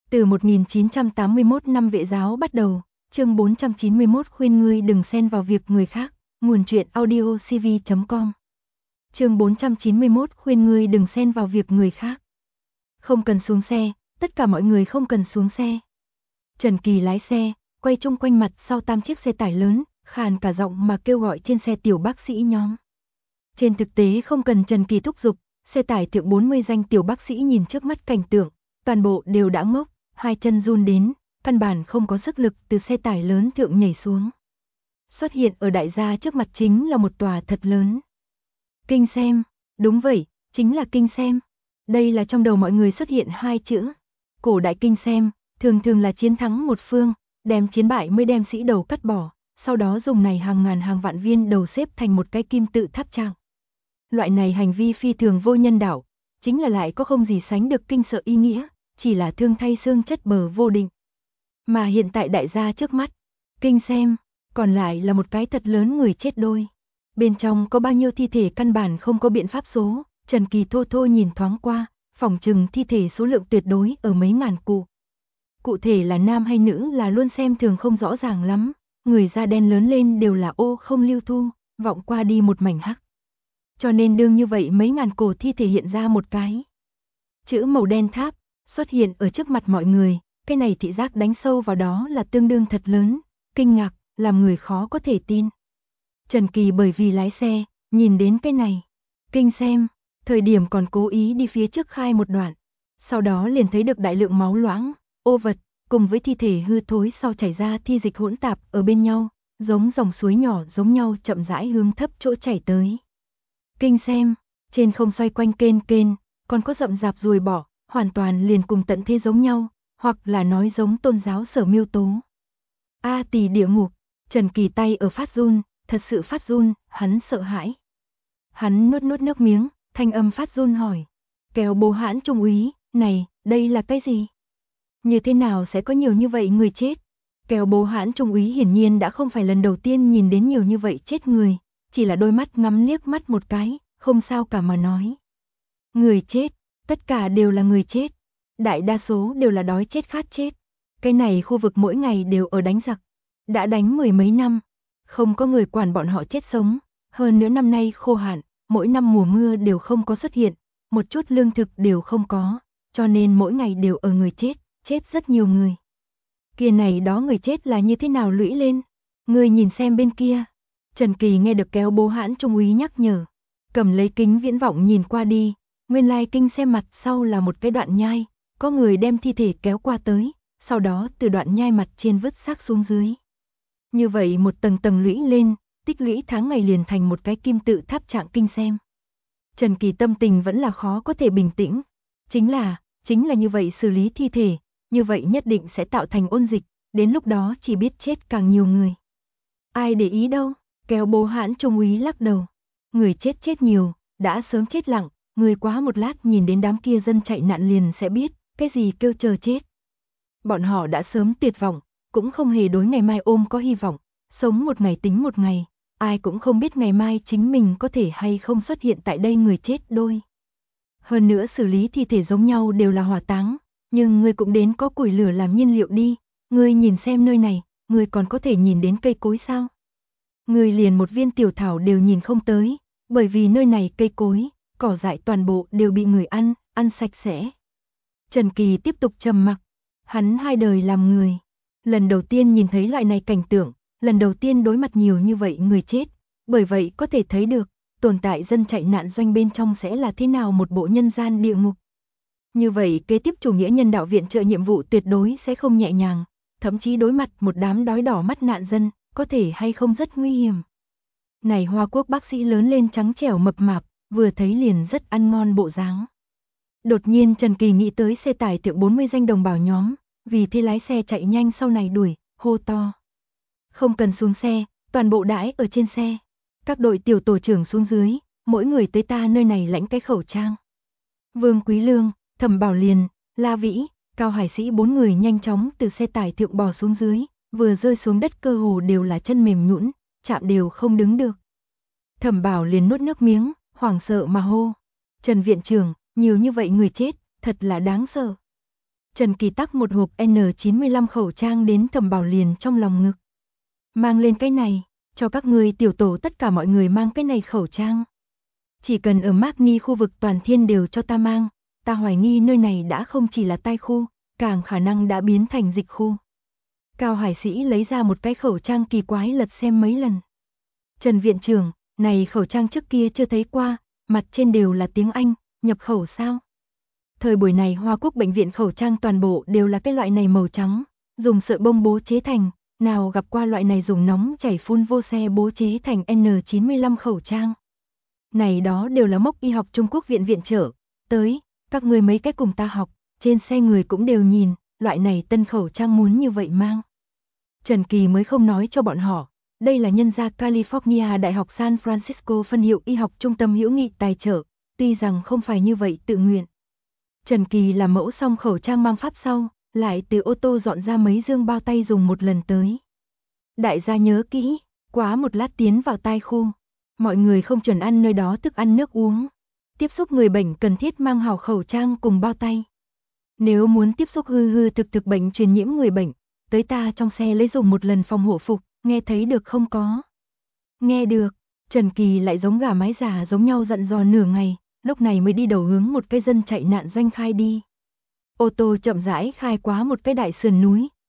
Từ 1981 năm Vệ giáo bắt đầu, chương 491 khuyên ngươi đừng xen vào việc người khác, nguồn truyện audio cv.com. Chương 491 khuyên ngươi đừng xen vào việc người khác. Không cần xuống xe, tất cả mọi người không cần xuống xe. Trần Kỳ lái xe, quay chung quanh mặt sau 8 chiếc xe tải lớn, khàn cả giọng mà kêu gọi trên xe tiểu bác sĩ nhóm. Trên thực tế không cần Trần Kỳ thúc giục, xe tải thượng 40 danh tiểu bác sĩ nhìn trước mắt cảnh tượng, toàn bộ đều đã ngốc, hai chân run đến, căn bản không có sức lực từ xe tải lớn thượng nhảy xuống. Xuất hiện ở đại gia trước mặt chính là một tòa thật lớn. Kinh xem, đúng vậy, chính là kinh xem. Đây là trong đầu mọi người xuất hiện hai chữ. Cổ đại kinh xem, thường thường là chiến thắng một phương, đem chiến bại mới đem sĩ đầu cắt bỏ, sau đó dùng này hàng ngàn hàng vạn viên đầu xếp thành một cái kim tự tháp trang. Loại này hành vi phi thường vô nhân đạo, chính là lại có không gì sánh được kinh sợ ý nghĩa, chỉ là thương thay xương chất bờ vô định. Mà hiện tại đại gia trước mắt, kinh xem, còn lại là một cái thật lớn người chết đôi. Bên trong có bao nhiêu thi thể căn bản không có biện pháp số, Trần Kỳ thô thô nhìn thoáng qua, phỏng chừng thi thể số lượng tuyệt đối ở mấy ngàn cụ. Cụ thể là nam hay nữ là luôn xem thường không rõ ràng lắm, người da đen lớn lên đều là ô không lưu thu, vọng qua đi một mảnh hắc. Cho nên đương như vậy mấy ngàn cổ thi thể hiện ra một cái chữ màu đen tháp, xuất hiện ở trước mặt mọi người, cái này thị giác đánh sâu vào đó là tương đương thật lớn, kinh ngạc, làm người khó có thể tin. Trần Kỳ bởi vì lái xe, nhìn đến cái này, kinh xem, thời điểm còn cố ý đi phía trước khai một đoạn, sau đó liền thấy được đại lượng máu loãng, ô vật, cùng với thi thể hư thối sau chảy ra thi dịch hỗn tạp ở bên nhau, giống dòng suối nhỏ giống nhau chậm rãi hướng thấp chỗ chảy tới. Kinh xem, trên không xoay quanh kên kên, còn có rậm rạp ruồi bọ, hoàn toàn liền cùng tận thế giống nhau, hoặc là nói giống tôn giáo sở miêu tố. A tỳ địa ngục, Trần Kỳ tay ở phát run, thật sự phát run, hắn sợ hãi. Hắn nuốt nuốt nước miếng, thanh âm phát run hỏi, Kéo Bố Hãn trung úy, này, đây là cái gì? Như thế nào sẽ có nhiều như vậy người chết? Kéo Bố Hãn trung úy hiển nhiên đã không phải lần đầu tiên nhìn đến nhiều như vậy chết người, chỉ là đôi mắt ngắm liếc mắt một cái, không sao cả mà nói. Người chết, tất cả đều là người chết, đại đa số đều là đói chết khát chết. Cái này khu vực mỗi ngày đều ở đánh giặc, đã đánh mười mấy năm, không có người quản bọn họ chết sống, hơn nữa năm nay khô hạn, mỗi năm mùa mưa đều không có xuất hiện, một chút lương thực đều không có, cho nên mỗi ngày đều ở người chết, chết rất nhiều người. Kia này đó người chết là như thế nào lũy lên? Người nhìn xem bên kia. Trần Kỳ nghe được Kéo Bố Hãn trung úy nhắc nhở, cầm lấy kính viễn vọng nhìn qua đi, nguyên lai kinh xem mặt sau là một cái đoạn nhai, có người đem thi thể kéo qua tới, sau đó từ đoạn nhai mặt trên vứt xác xuống dưới. Như vậy một tầng tầng lũy lên, tích lũy tháng ngày liền thành một cái kim tự tháp trạng kinh xem. Trần Kỳ tâm tình vẫn là khó có thể bình tĩnh, chính là như vậy xử lý thi thể, như vậy nhất định sẽ tạo thành ôn dịch, đến lúc đó chỉ biết chết càng nhiều người. Ai để ý đâu, Kéo Bố Hãn trung úy lắc đầu, người chết nhiều, đã sớm chết lặng, người quá một lát nhìn đến đám kia dân chạy nạn liền sẽ biết, cái gì kêu chờ chết. Bọn họ đã sớm tuyệt vọng, cũng không hề đối ngày mai ôm có hy vọng, sống một ngày tính một ngày, ai cũng không biết ngày mai chính mình có thể hay không xuất hiện tại đây người chết đôi. Hơn nữa xử lý thi thể giống nhau đều là hỏa táng, nhưng ngươi cũng đến có củi lửa làm nhiên liệu đi, ngươi nhìn xem nơi này, ngươi còn có thể nhìn đến cây cối sao? Ngươi liền một viên tiểu thảo đều nhìn không tới, bởi vì nơi này cây cối, cỏ dại toàn bộ đều bị người ăn sạch sẽ. Trần Kỳ tiếp tục trầm mặc, hắn hai đời làm người, lần đầu tiên nhìn thấy loại này cảnh tượng, lần đầu tiên đối mặt nhiều như vậy người chết, bởi vậy có thể thấy được, tồn tại dân chạy nạn doanh bên trong sẽ là thế nào một bộ nhân gian địa ngục. Như vậy kế tiếp chủ nghĩa nhân đạo viện trợ nhiệm vụ tuyệt đối sẽ không nhẹ nhàng, thậm chí đối mặt một đám đói đỏ mắt nạn dân, có thể hay không rất nguy hiểm. Này Hoa Quốc bác sĩ lớn lên trắng trẻo mập mạp, vừa thấy liền rất ăn ngon bộ dáng. Đột nhiên Trần Kỳ nghĩ tới xe tải thượng 40 danh đồng bào nhóm, vì thế lái xe chạy nhanh sau này đuổi, hô to. Không cần xuống xe, toàn bộ đãi ở trên xe. Các đội tiểu tổ trưởng xuống dưới, mỗi người tới ta nơi này lãnh cái khẩu trang. Vương Quý Lương, Thẩm Bảo Liền, La Vĩ, Cao Hải Sĩ 4 người nhanh chóng từ xe tải thượng bò xuống dưới, vừa rơi xuống đất cơ hồ đều là chân mềm nhũn, chạm đều không đứng được. Thẩm Bảo Liền nuốt nước miếng, hoảng sợ mà hô. Trần viện trưởng, nhiều như vậy người chết, thật là đáng sợ. Trần Kỳ tắc một hộp N95 khẩu trang đến Thẩm Bảo liền trong lòng ngực. Mang lên cái này, cho các ngươi tiểu tổ tất cả mọi người mang cái này khẩu trang. Chỉ cần ở Mác Ni khu vực toàn thiên đều cho ta mang, ta hoài nghi nơi này đã không chỉ là tai khu, càng khả năng đã biến thành dịch khu. Cao Hải Sĩ lấy ra một cái khẩu trang kỳ quái lật xem mấy lần. Trần viện trưởng, này khẩu trang trước kia chưa thấy qua, mặt trên đều là tiếng Anh, nhập khẩu sao? Thời buổi này Hoa Quốc bệnh viện khẩu trang toàn bộ đều là cái loại này màu trắng, dùng sợi bông bố chế thành, nào gặp qua loại này dùng nóng chảy phun vô xe bố chế thành N95 khẩu trang. Này đó đều là mốc y học Trung Quốc viện viện trợ, tới, các người mấy cái cùng ta học, trên xe người cũng đều nhìn, loại này tân khẩu trang muốn như vậy mang. Trần Kỳ mới không nói cho bọn họ, đây là nhân gia California Đại học San Francisco phân hiệu y học trung tâm hữu nghị tài trợ, tuy rằng không phải như vậy tự nguyện. Trần Kỳ làm mẫu xong khẩu trang mang pháp sau, lại từ ô tô dọn ra mấy dương bao tay dùng một lần tới. Đại gia nhớ kỹ, quá một lát tiến vào tai khu, mọi người không chuẩn ăn nơi đó thức ăn nước uống. Tiếp xúc người bệnh cần thiết mang hảo khẩu trang cùng bao tay. Nếu muốn tiếp xúc hư thực bệnh truyền nhiễm người bệnh, tới ta trong xe lấy dùng một lần phòng hộ phục, nghe thấy được không có? Nghe được, Trần Kỳ lại giống gà mái già giống nhau dặn dò nửa ngày, lúc này mới đi đầu hướng một cái dân chạy nạn doanh khai đi. Ô tô chậm rãi khai quá một cái đại sườn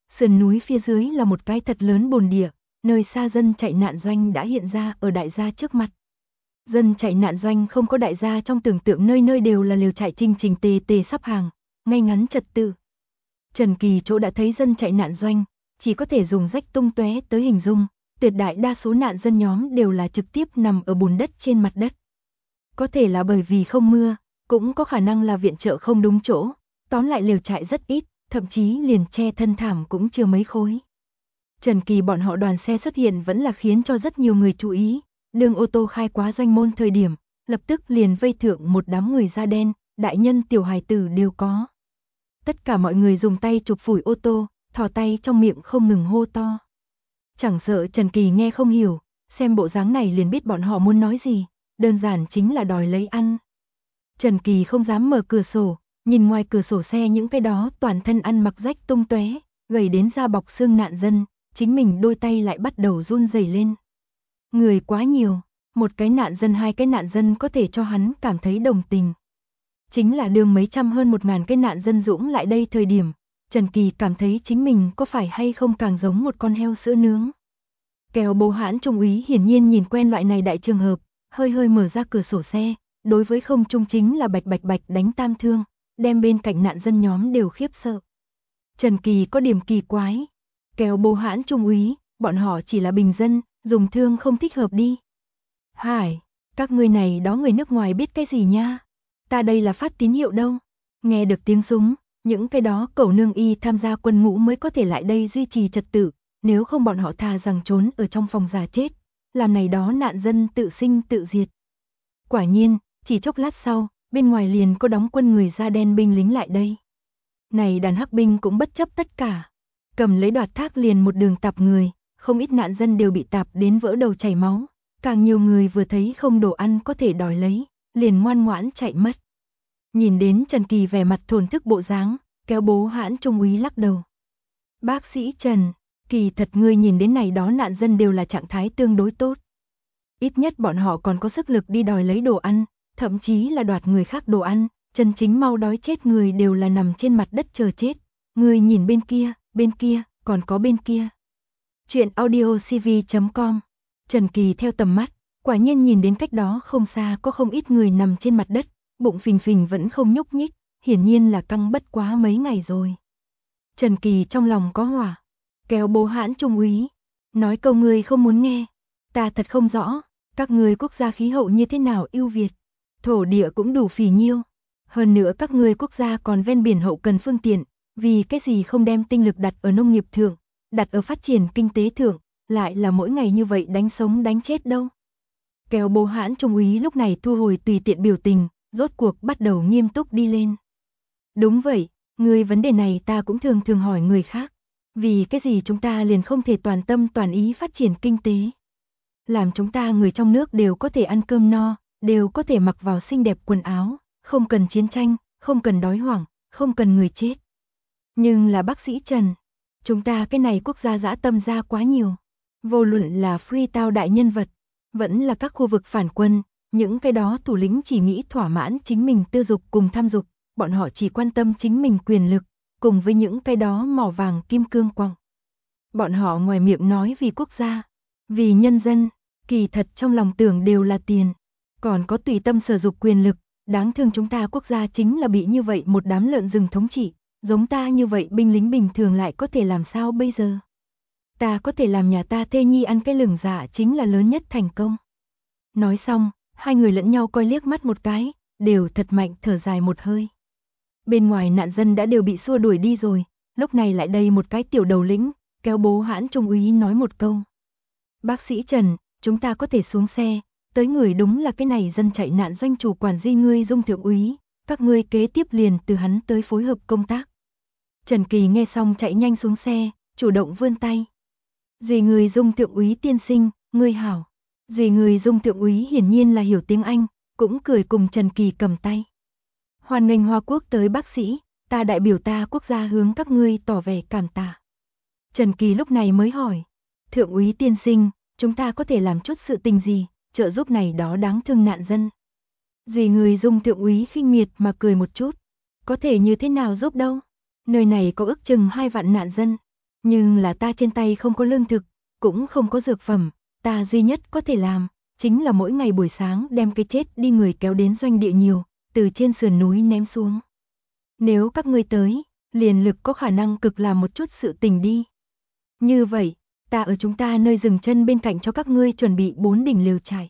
núi phía dưới là một cái thật lớn bồn địa, nơi xa dân chạy nạn doanh đã hiện ra ở đại gia trước mặt. Dân chạy nạn doanh không có đại gia trong tưởng tượng nơi nơi đều là liều trại chỉnh tề sắp hàng, ngay ngắn trật tự. Trần Kỳ chỗ đã thấy dân chạy nạn doanh, chỉ có thể dùng rách tung tóe tới hình dung, tuyệt đại đa số nạn dân nhóm đều là trực tiếp nằm ở bùn đất trên mặt đất. Có thể là bởi vì không mưa, cũng có khả năng là viện trợ không đúng chỗ, tóm lại liều trại rất ít, thậm chí liền che thân thảm cũng chưa mấy khối. Trần Kỳ bọn họ đoàn xe xuất hiện vẫn là khiến cho rất nhiều người chú ý, đường ô tô khai quá doanh môn thời điểm, lập tức liền vây thượng một đám người da đen, đại nhân tiểu hài tử đều có. Tất cả mọi người dùng tay chụp phủi ô tô, thò tay trong miệng không ngừng hô to. Chẳng sợ Trần Kỳ nghe không hiểu, xem bộ dáng này liền biết bọn họ muốn nói gì, đơn giản chính là đòi lấy ăn. Trần Kỳ không dám mở cửa sổ, nhìn ngoài cửa sổ xe những cái đó toàn thân ăn mặc rách tung tóe, gầy đến da bọc xương nạn dân, chính mình đôi tay lại bắt đầu run rẩy lên. Người quá nhiều, một cái nạn dân hai cái nạn dân có thể cho hắn cảm thấy đồng tình. Chính là đường mấy trăm hơn 1000 cái nạn dân dũng lại đây thời điểm, Trần Kỳ cảm thấy chính mình có phải hay không càng giống một con heo sữa nướng. Kéo bố hãn trung úy hiển nhiên nhìn quen loại này đại trường hợp, hơi mở ra cửa sổ xe, đối với không trung chính là bạch đánh tam thương, đem bên cạnh nạn dân nhóm đều khiếp sợ. Trần Kỳ có điểm kỳ quái, kéo bố hãn trung úy, bọn họ chỉ là bình dân, dùng thương không thích hợp đi. Hải, các ngươi này đó người nước ngoài biết cái gì nha? Ta đây là phát tín hiệu đâu? Nghe được tiếng súng, những cái đó cẩu nương y tham gia quân ngũ mới có thể lại đây duy trì trật tự, nếu không bọn họ thà rằng trốn ở trong phòng già chết, làm này đó nạn dân tự sinh tự diệt. Quả nhiên, chỉ chốc lát sau, bên ngoài liền có đóng quân người da đen binh lính lại đây. Này đàn hắc binh cũng bất chấp tất cả, cầm lấy đoạt thác liền một đường tạp người, không ít nạn dân đều bị tạp đến vỡ đầu chảy máu, càng nhiều người vừa thấy không đồ ăn có thể đòi lấy, liền ngoan ngoãn chạy mất. Nhìn đến Trần Kỳ vẻ mặt thổn thức bộ dáng, kéo bố hãn trung úy lắc đầu. Bác sĩ Trần, kỳ thật ngươi nhìn đến này đó nạn dân đều là trạng thái tương đối tốt. Ít nhất bọn họ còn có sức lực đi đòi lấy đồ ăn, thậm chí là đoạt người khác đồ ăn, chân chính mau đói chết người đều là nằm trên mặt đất chờ chết. Ngươi nhìn bên kia, còn có bên kia. Chuyện audiocv.com. Trần Kỳ theo tầm mắt, quả nhiên nhìn đến cách đó không xa có không ít người nằm trên mặt đất, bụng phình vẫn không nhúc nhích, hiển nhiên là căng bất quá mấy ngày rồi. Trần Kỳ trong lòng có hỏa, kéo bố hãn trung úy, nói câu ngươi không muốn nghe, ta thật không rõ, các ngươi quốc gia khí hậu như thế nào ưu việt, thổ địa cũng đủ phì nhiêu, hơn nữa các ngươi quốc gia còn ven biển hậu cần phương tiện, vì cái gì không đem tinh lực đặt ở nông nghiệp thượng, đặt ở phát triển kinh tế thượng, lại là mỗi ngày như vậy đánh sống đánh chết đâu. Kéo bố hãn trung úy lúc này thu hồi tùy tiện biểu tình, rốt cuộc bắt đầu nghiêm túc đi lên. Đúng vậy, người vấn đề này ta cũng thường hỏi người khác, vì cái gì chúng ta liền không thể toàn tâm toàn ý phát triển kinh tế. Làm chúng ta người trong nước đều có thể ăn cơm no, đều có thể mặc vào xinh đẹp quần áo, không cần chiến tranh, không cần đói hoảng, không cần người chết. Nhưng là bác sĩ Trần, chúng ta cái này quốc gia dã tâm ra quá nhiều. Vô luận là Freetown đại nhân vật, vẫn là các khu vực phản quân, những cái đó thủ lĩnh chỉ nghĩ thỏa mãn chính mình tư dục cùng tham dục, bọn họ chỉ quan tâm chính mình quyền lực, cùng với những cái đó mỏ vàng kim cương quặng. Bọn họ ngoài miệng nói vì quốc gia, vì nhân dân, kỳ thật trong lòng tưởng đều là tiền, còn có tùy tâm sở dục quyền lực, đáng thương chúng ta quốc gia chính là bị như vậy một đám lợn rừng thống trị, giống ta như vậy binh lính bình thường lại có thể làm sao bây giờ? Ta có thể làm nhà ta thê nhi ăn cái lửng dạ chính là lớn nhất thành công. Nói xong, hai người lẫn nhau coi liếc mắt một cái, đều thật mạnh thở dài một hơi. Bên ngoài nạn dân đã đều bị xua đuổi đi rồi, lúc này lại đây một cái tiểu đầu lĩnh, kéo bố hãn trung úy nói một câu. Bác sĩ Trần, chúng ta có thể xuống xe, tới người đúng là cái này dân chạy nạn doanh chủ quản Duy ngươi Dung thượng úy, các ngươi kế tiếp liền từ hắn tới phối hợp công tác. Trần Kỳ nghe xong chạy nhanh xuống xe, chủ động vươn tay. Duy người Dung thượng úy tiên sinh, ngươi hảo. Duy người Dung thượng úy hiển nhiên là hiểu tiếng Anh, cũng cười cùng Trần Kỳ cầm tay. Hoan nghênh Hoa Quốc tới bác sĩ, ta đại biểu ta quốc gia hướng các ngươi tỏ vẻ cảm tạ. Trần Kỳ lúc này mới hỏi, thượng úy tiên sinh, chúng ta có thể làm chút sự tình gì, trợ giúp này đó đáng thương nạn dân. Duy người Dung thượng úy khinh miệt mà cười một chút, có thể như thế nào giúp đâu, nơi này có ước chừng 2 vạn nạn dân, nhưng là ta trên tay không có lương thực, cũng không có dược phẩm, ta duy nhất có thể làm, chính là mỗi ngày buổi sáng đem cái chết đi người kéo đến doanh địa nhiều, từ trên sườn núi ném xuống. Nếu các ngươi tới, liền lực có khả năng cực làm một chút sự tình đi. Như vậy, ta ở chúng ta nơi dừng chân bên cạnh cho các ngươi chuẩn bị 4 đỉnh lều trại.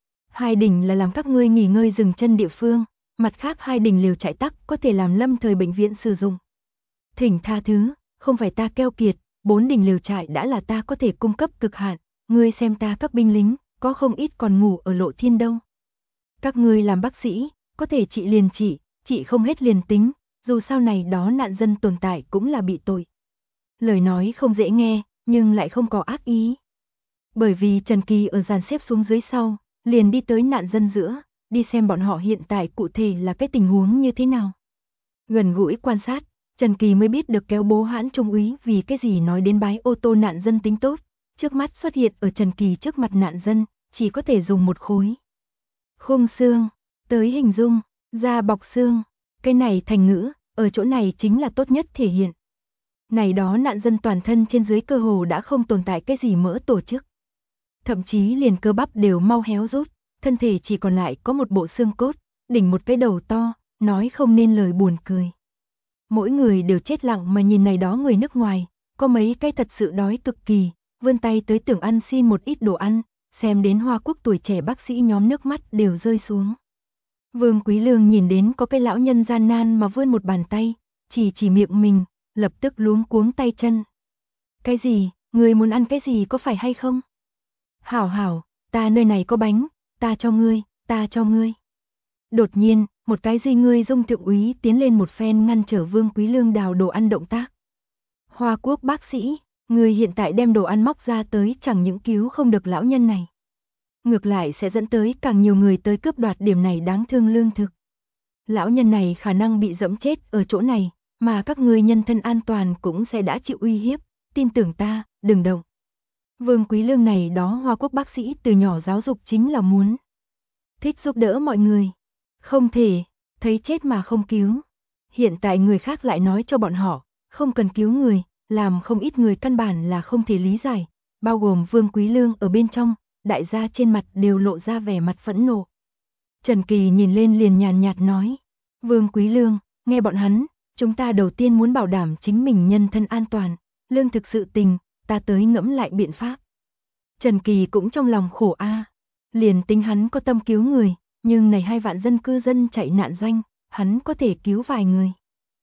2 đỉnh là làm các ngươi nghỉ ngơi dừng chân địa phương, mặt khác 2 đỉnh lều trại tắc có thể làm lâm thời bệnh viện sử dụng. Thỉnh tha thứ, không phải ta keo kiệt, 4 đỉnh lều trại đã là ta có thể cung cấp cực hạn, ngươi xem ta các binh lính, có không ít còn ngủ ở lộ thiên đâu. Các ngươi làm bác sĩ, có thể trị liền trị không hết liền tính, dù sao này đó nạn dân tồn tại cũng là bị tội. Lời nói không dễ nghe, nhưng lại không có ác ý. Bởi vì Trần Kỳ ở dàn xếp xuống dưới sau, liền đi tới nạn dân giữa, đi xem bọn họ hiện tại cụ thể là cái tình huống như thế nào. Gần gũi quan sát, Trần Kỳ mới biết được kéo bố hãn trung úy vì cái gì nói đến bái ô tô nạn dân tính tốt, trước mắt xuất hiện ở Trần Kỳ trước mặt nạn dân, chỉ có thể dùng một khối. Khung xương, tới hình dung, da bọc xương, cái này thành ngữ, ở chỗ này chính là tốt nhất thể hiện. Này đó nạn dân toàn thân trên dưới cơ hồ đã không tồn tại cái gì mỡ tổ chức. Thậm chí liền cơ bắp đều mau héo rút, thân thể chỉ còn lại có một bộ xương cốt, đỉnh một cái đầu to, nói không nên lời buồn cười. Mỗi người đều chết lặng mà nhìn này đó người nước ngoài, có mấy cái thật sự đói cực kỳ, vươn tay tới tưởng ăn xin một ít đồ ăn, xem đến Hoa Quốc tuổi trẻ bác sĩ nhóm nước mắt đều rơi xuống. Vương Quý Lương nhìn đến có cái lão nhân gian nan mà vươn một bàn tay, chỉ miệng mình, lập tức luống cuống tay chân. Cái gì, người muốn ăn cái gì có phải hay không? Hảo hảo, ta nơi này có bánh, ta cho ngươi, ta cho ngươi. Đột nhiên, một cái Duy ngươi Dung thượng úy tiến lên một phen ngăn trở Vương Quý Lương đào đồ ăn động tác. Hoa Quốc bác sĩ, người hiện tại đem đồ ăn móc ra tới chẳng những cứu không được lão nhân này. Ngược lại sẽ dẫn tới càng nhiều người tới cướp đoạt điểm này đáng thương lương thực. Lão nhân này khả năng bị dẫm chết ở chỗ này, mà các ngươi nhân thân an toàn cũng sẽ đã chịu uy hiếp, tin tưởng ta, đừng động. Vương Quý Lương này đó Hoa Quốc bác sĩ từ nhỏ giáo dục chính là muốn thích giúp đỡ mọi người. Không thể, thấy chết mà không cứu. Hiện tại người khác lại nói cho bọn họ, không cần cứu người, làm không ít người căn bản là không thể lý giải, bao gồm Vương Quý Lương ở bên trong, đại gia trên mặt đều lộ ra vẻ mặt phẫn nộ. Trần Kỳ nhìn lên liền nhàn nhạt nói, Vương Quý Lương, nghe bọn hắn, chúng ta đầu tiên muốn bảo đảm chính mình nhân thân an toàn, lương thực sự tình, ta tới ngẫm lại biện pháp. Trần Kỳ cũng trong lòng khổ liền tính hắn có tâm cứu người, nhưng này 2 vạn dân cư dân chạy nạn doanh, hắn có thể cứu vài người.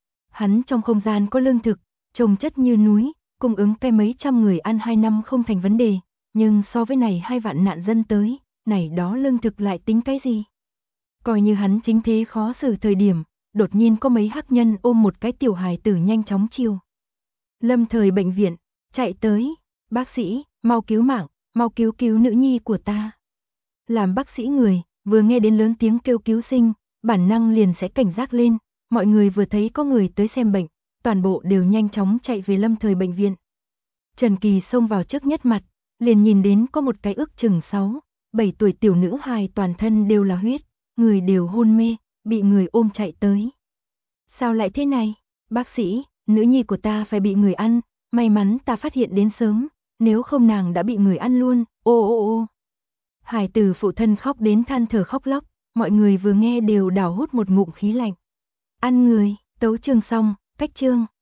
Hắn trong không gian có lương thực, trồng chất như núi, cung ứng cái mấy trăm người ăn 2 năm không thành vấn đề, nhưng so với này 2 vạn nạn dân tới, này đó lương thực lại tính cái gì? Coi như hắn chính thế khó xử thời điểm, đột nhiên có mấy hắc nhân ôm một cái tiểu hài tử nhanh chóng chiêu. Lâm thời bệnh viện, chạy tới, bác sĩ, mau cứu mạng, mau cứu cứu nữ nhi của ta. Làm bác sĩ người, vừa nghe đến lớn tiếng kêu cứu sinh, bản năng liền sẽ cảnh giác lên, mọi người vừa thấy có người tới xem bệnh, toàn bộ đều nhanh chóng chạy về Lâm Thời bệnh viện. Trần Kỳ xông vào trước nhất mặt, liền nhìn đến có một cái ước chừng 6, 7 tuổi tiểu nữ hài toàn thân đều là huyết, người đều hôn mê, bị người ôm chạy tới. Sao lại thế này? Bác sĩ, nữ nhi của ta phải bị người ăn, may mắn ta phát hiện đến sớm, nếu không nàng đã bị người ăn luôn, ô ô ô. Hải tử phụ thân khóc đến than thở khóc lóc, mọi người vừa nghe đều đảo hút một ngụm khí lạnh. Ăn người, tấu chương xong, cách chương.